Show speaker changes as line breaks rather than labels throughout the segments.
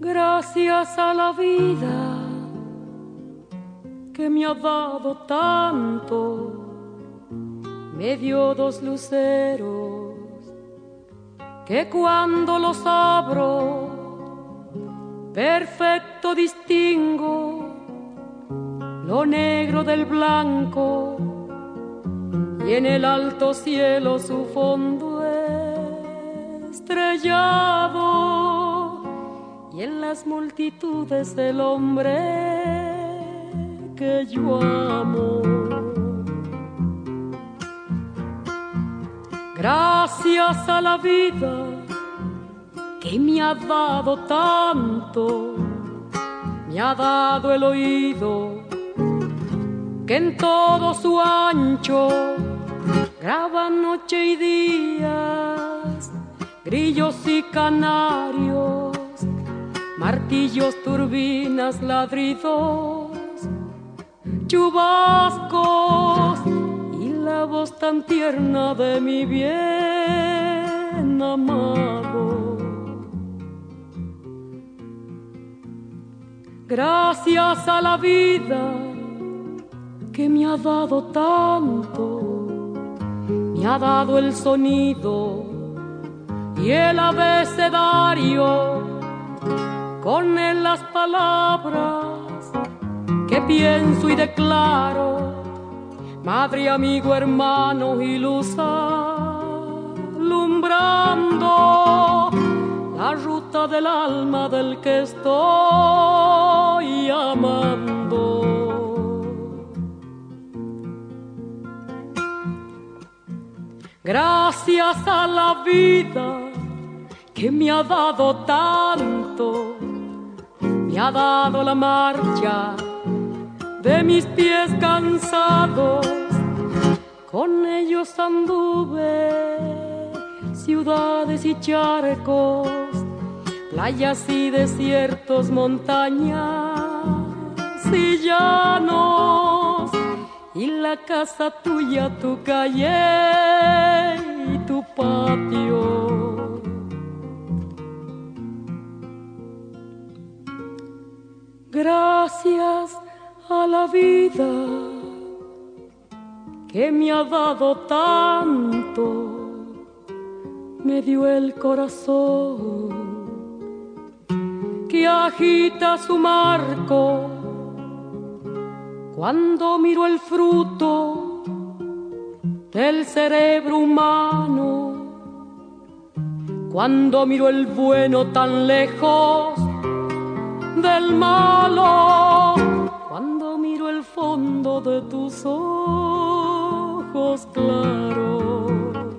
Gracias a la vida que me ha dado tanto, me dio dos luceros que cuando los abro perfecto distingo lo negro del blanco y en el alto cielo su fondo estrellado y en las multitudes el hombre que yo amo. Gracias a la vida que me ha dado tanto, me ha dado el oído que en todo su ancho graba noche y días, grillos y canarios, martillos, turbinas, ladridos, chubascos y la voz tan tierna de mi bien amado. Gracias a la vida que me ha dado tanto, me ha dado el sonido y el abecedario, con él las palabras que pienso y declaro, madre, amigo, hermano y luz alumbrando la ruta del alma del que estoy amando. Gracias a la vida que me ha dado tanto, me ha dado la marcha de mis pies cansados, con ellos anduve ciudades y charcos, playas y desiertos, montañas y llanos, y la casa tuya, tu calle y tu patio. Gracias a la vida que me ha dado tanto, me dio el corazón que agita su marco cuando miro el fruto del cerebro humano, cuando miro el bueno tan lejos del malo, cuando miro el fondo de tus ojos claros.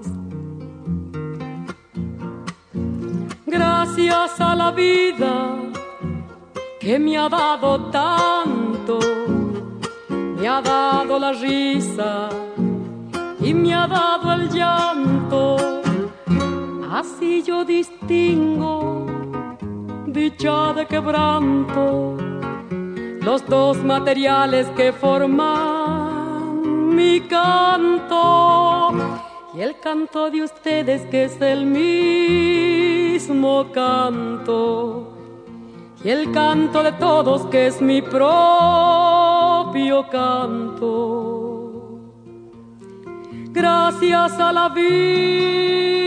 Gracias a la vida que me ha dado tanto, me ha dado la risa y me ha dado el llanto, así yo distingo dicha de quebranto, los dos materiales que forman mi canto, y el canto de ustedes que es el mismo canto, y el canto de todos que es mi propio canto. Gracias a la vida